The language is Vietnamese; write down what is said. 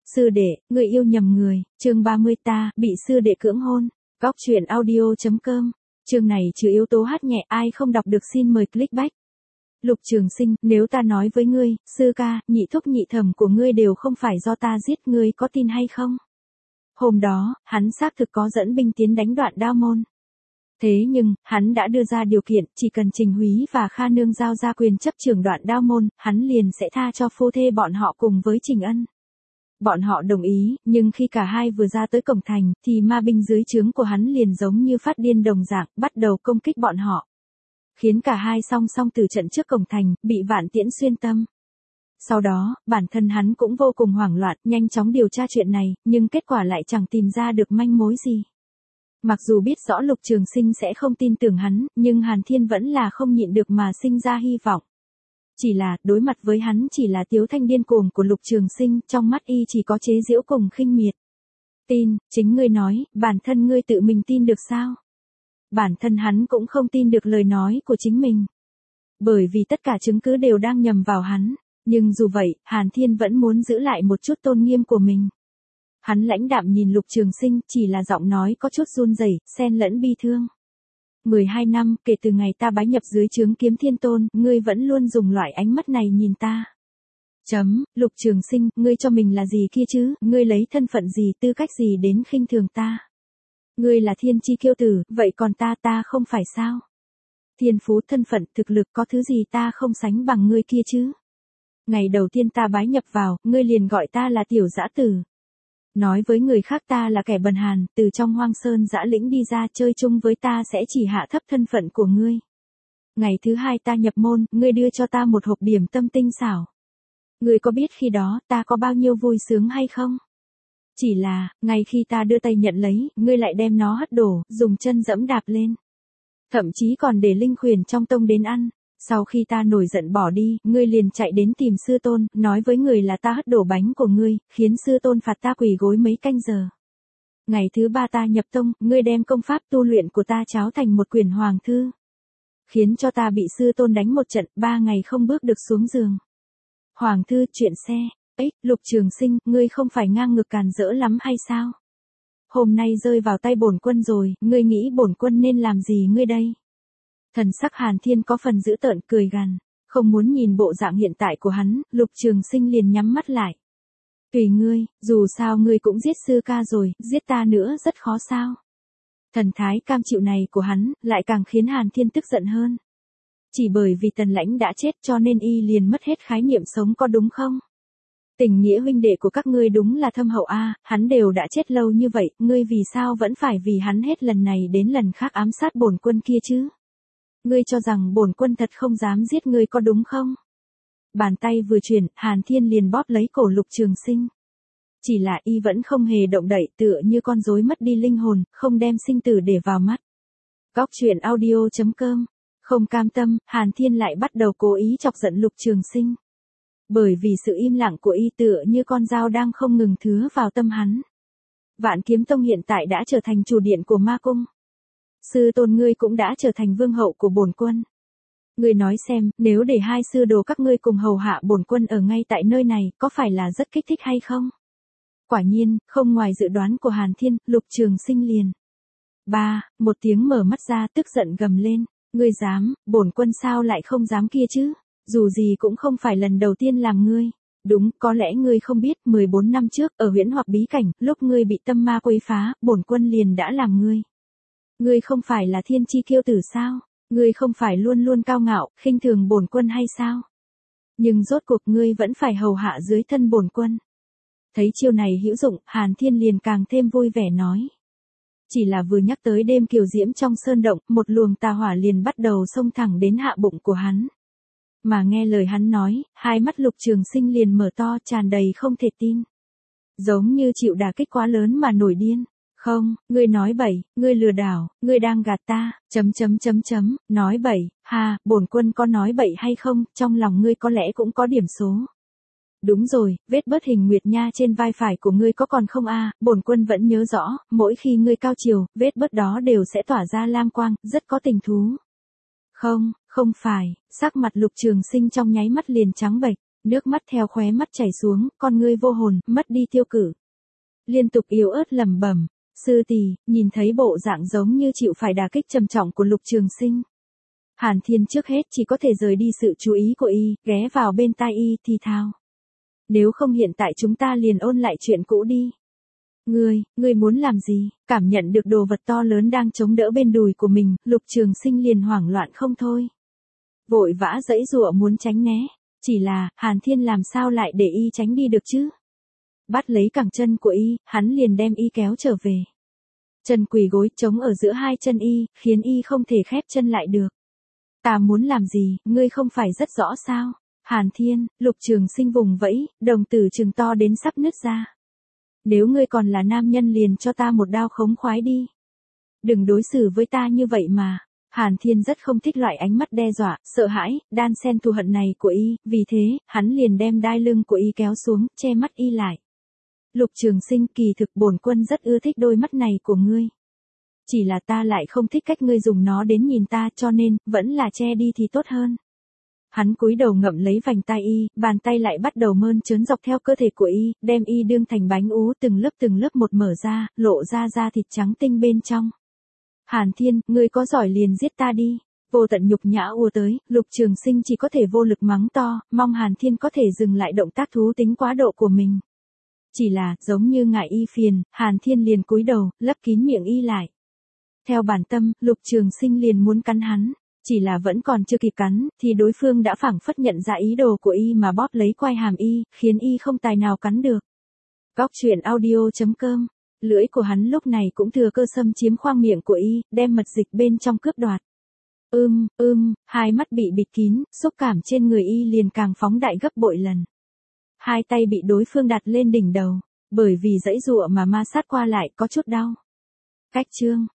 Sư đệ, người yêu nhầm người, chương 30 ta, bị sư đệ cưỡng hôn. Góc truyện audio.com. Chương này trừ yếu tố hát nhẹ, ai không đọc được xin mời click back. Lục Trường Sinh, nếu ta nói với ngươi, sư ca, nhị thúc nhị thẩm của ngươi đều không phải do ta giết, ngươi có tin hay không? Hôm đó, hắn xác thực có dẫn binh tiến đánh Đoạn Đao môn. Thế nhưng, hắn đã đưa ra điều kiện, chỉ cần Trình Húy và Kha Nương giao ra quyền chấp trưởng Đoạn Đao môn, hắn liền sẽ tha cho phu thê bọn họ cùng với Trình Ân. Bọn họ đồng ý, nhưng khi cả hai vừa ra tới cổng thành, thì ma binh dưới trướng của hắn liền giống như phát điên đồng dạng, bắt đầu công kích bọn họ. Khiến cả hai song song từ trận trước cổng thành, bị vạn tiễn xuyên tâm. Sau đó, bản thân hắn cũng vô cùng hoảng loạn, nhanh chóng điều tra chuyện này, nhưng kết quả lại chẳng tìm ra được manh mối gì. Mặc dù biết rõ Lục Trường Sinh sẽ không tin tưởng hắn, nhưng Hàn Thiên vẫn là không nhịn được mà sinh ra hy vọng. Chỉ là, đối mặt với hắn chỉ là tiếu thanh điên cuồng của Lục Trường Sinh, trong mắt y chỉ có chế giễu cùng khinh miệt. Tin, chính ngươi nói, bản thân ngươi tự mình tin được sao? Bản thân hắn cũng không tin được lời nói của chính mình. Bởi vì tất cả chứng cứ đều đang nhằm vào hắn, nhưng dù vậy, Hàn Thiên vẫn muốn giữ lại một chút tôn nghiêm của mình. Hắn lãnh đạm nhìn Lục Trường Sinh, chỉ là giọng nói có chút run rẩy, xen lẫn bi thương. 12 năm, kể từ ngày ta bái nhập dưới trướng Kiếm Thiên Tôn, ngươi vẫn luôn dùng loại ánh mắt này nhìn ta. Lục Trường Sinh, ngươi cho mình là gì kia chứ, ngươi lấy thân phận gì, tư cách gì đến khinh thường ta. Ngươi là thiên chi kiêu tử, vậy còn ta không phải sao? Thiên phú, thân phận, thực lực, có thứ gì ta không sánh bằng ngươi kia chứ? Ngày đầu tiên ta bái nhập vào, ngươi liền gọi ta là tiểu dã tử. Nói với người khác ta là kẻ bần hàn, từ trong hoang sơn dã lĩnh đi ra chơi chung với ta sẽ chỉ hạ thấp thân phận của ngươi. Ngày thứ hai ta nhập môn, ngươi đưa cho ta một hộp điểm tâm tinh xảo. Ngươi có biết khi đó ta có bao nhiêu vui sướng hay không? Chỉ là, ngay khi ta đưa tay nhận lấy, ngươi lại đem nó hất đổ, dùng chân dẫm đạp lên. Thậm chí còn để linh khuyển trong tông đến ăn. Sau khi ta nổi giận bỏ đi, ngươi liền chạy đến tìm sư tôn, nói với người là ta hất đổ bánh của ngươi, khiến sư tôn phạt ta quỳ gối mấy canh giờ. Ngày thứ ba ta nhập tông, ngươi đem công pháp tu luyện của ta tráo thành một quyển hoàng thư. Khiến cho ta bị sư tôn đánh một trận, 3 ngày không bước được xuống giường. Hoàng thư, chuyện xe. Lục Trường Sinh, ngươi không phải ngang ngược càn rỡ lắm hay sao? Hôm nay rơi vào tay bổn quân rồi, ngươi nghĩ bổn quân nên làm gì ngươi đây? Thần sắc Hàn Thiên có phần dữ tợn, cười gằn, không muốn nhìn bộ dạng hiện tại của hắn, Lục Trường Sinh liền nhắm mắt lại. Tùy ngươi, dù sao ngươi cũng giết sư ca rồi, giết ta nữa rất khó sao? Thần thái cam chịu này của hắn, lại càng khiến Hàn Thiên tức giận hơn. Chỉ bởi vì Tần Lãnh đã chết cho nên y liền mất hết khái niệm sống có đúng không? Tình nghĩa huynh đệ của các ngươi đúng là thâm hậu a, hắn đều đã chết lâu như vậy, ngươi vì sao vẫn phải vì hắn hết lần này đến lần khác ám sát bổn quân kia chứ? Ngươi cho rằng bổn quân thật không dám giết ngươi có đúng không? Bàn tay vừa chuyển, Hàn Thiên liền bóp lấy cổ Lục Trường Sinh. Chỉ là y vẫn không hề động đậy, tựa như con rối mất đi linh hồn, không đem sinh tử để vào mắt. Góc truyện audio.com. Không cam tâm, Hàn Thiên lại bắt đầu cố ý chọc giận Lục Trường Sinh. Bởi vì sự im lặng của y tựa như con dao đang không ngừng thứa vào tâm hắn. Vạn Kiếm Tông hiện tại đã trở thành chủ điện của ma cung. Sư tôn ngươi cũng đã trở thành vương hậu của bổn quân. Ngươi nói xem, nếu để hai sư đồ các ngươi cùng hầu hạ bổn quân ở ngay tại nơi này, có phải là rất kích thích hay không? Quả nhiên, không ngoài dự đoán của Hàn Thiên, Lục Trường Sinh liền. Một tiếng mở mắt ra tức giận gầm lên, ngươi dám, bổn quân sao lại không dám kia chứ? Dù gì cũng không phải lần đầu tiên làm ngươi. Đúng, có lẽ ngươi không biết, 14 năm trước, ở Huyễn Hoặc bí cảnh, lúc ngươi bị tâm ma quấy phá, bổn quân liền đã làm ngươi. Ngươi không phải là thiên chi kiêu tử sao? Ngươi không phải luôn luôn cao ngạo, khinh thường bổn quân hay sao? Nhưng rốt cuộc ngươi vẫn phải hầu hạ dưới thân bổn quân. Thấy chiêu này hữu dụng, Hàn Thiên liền càng thêm vui vẻ nói. Chỉ là vừa nhắc tới đêm kiều diễm trong sơn động, một luồng tà hỏa liền bắt đầu xông thẳng đến hạ bụng của hắn. Mà nghe lời hắn nói, hai mắt Lục Trường Sinh liền mở to, tràn đầy không thể tin. Giống như chịu đả kích quá lớn mà nổi điên. Không, ngươi nói bậy, ngươi lừa đảo, ngươi đang gạt ta, nói bậy, bổn quân có nói bậy hay không, trong lòng ngươi có lẽ cũng có điểm số. Đúng rồi, vết bớt hình nguyệt nha trên vai phải của ngươi có còn không bổn quân vẫn nhớ rõ, mỗi khi ngươi cao chiều, vết bớt đó đều sẽ tỏa ra lam quang, rất có tình thú. Không phải, sắc mặt Lục Trường Sinh trong nháy mắt liền trắng bệch. Nước mắt theo khóe mắt chảy xuống, con ngươi vô hồn, mất đi tiêu cử. Liên tục yếu ớt lẩm bẩm, sư tỷ, nhìn thấy bộ dạng giống như chịu phải đả kích trầm trọng của Lục Trường Sinh. Hàn Thiên trước hết chỉ có thể rời đi sự chú ý của y, ghé vào bên tai y thì thào. Nếu không hiện tại chúng ta liền ôn lại chuyện cũ đi. Ngươi muốn làm gì? Cảm nhận được đồ vật to lớn đang chống đỡ bên đùi của mình, Lục Trường Sinh liền hoảng loạn không thôi. Vội vã giãy giụa muốn tránh né. Chỉ là, Hàn Thiên làm sao lại để y tránh đi được chứ? Bắt lấy cẳng chân của y, hắn liền đem y kéo trở về. Chân quỳ gối chống ở giữa hai chân y, khiến y không thể khép chân lại được. Ta muốn làm gì, ngươi không phải rất rõ sao? Hàn Thiên, Lục Trường Sinh vùng vẫy, đồng tử trừng to đến sắp nứt ra. Nếu ngươi còn là nam nhân liền cho ta một đao khống khoái đi. Đừng đối xử với ta như vậy mà. Hàn Thiên rất không thích loại ánh mắt đe dọa, sợ hãi, đan xen thù hận này của y, vì thế, hắn liền đem đai lưng của y kéo xuống, che mắt y lại. Lục Trường Sinh, kỳ thực bổn quân rất ưa thích đôi mắt này của ngươi. Chỉ là ta lại không thích cách ngươi dùng nó đến nhìn ta, cho nên, vẫn là che đi thì tốt hơn. Hắn cúi đầu ngậm lấy vành tai y, bàn tay lại bắt đầu mơn trớn dọc theo cơ thể của y, đem y đương thành bánh ú từng lớp một mở ra, lộ ra da thịt trắng tinh bên trong. Hàn Thiên, ngươi có giỏi liền giết ta đi. Vô tận nhục nhã ùa tới, Lục Trường Sinh chỉ có thể vô lực mắng to, mong Hàn Thiên có thể dừng lại động tác thú tính quá độ của mình. Chỉ là, giống như ngại y phiền, Hàn Thiên liền cúi đầu, lấp kín miệng y lại. Theo bản tâm, Lục Trường Sinh liền muốn cắn hắn, chỉ là vẫn còn chưa kịp cắn, thì đối phương đã phảng phất nhận ra ý đồ của y mà bóp lấy quai hàm y, khiến y không tài nào cắn được. Góc truyện audio.com. Lưỡi của hắn lúc này cũng thừa cơ xâm chiếm khoang miệng của y, đem mật dịch bên trong cướp đoạt. Hai mắt bị bịt kín, xúc cảm trên người y liền càng phóng đại gấp bội lần. Hai tay bị đối phương đặt lên đỉnh đầu, bởi vì giãy giụa mà ma sát qua lại có chút đau. Cách chương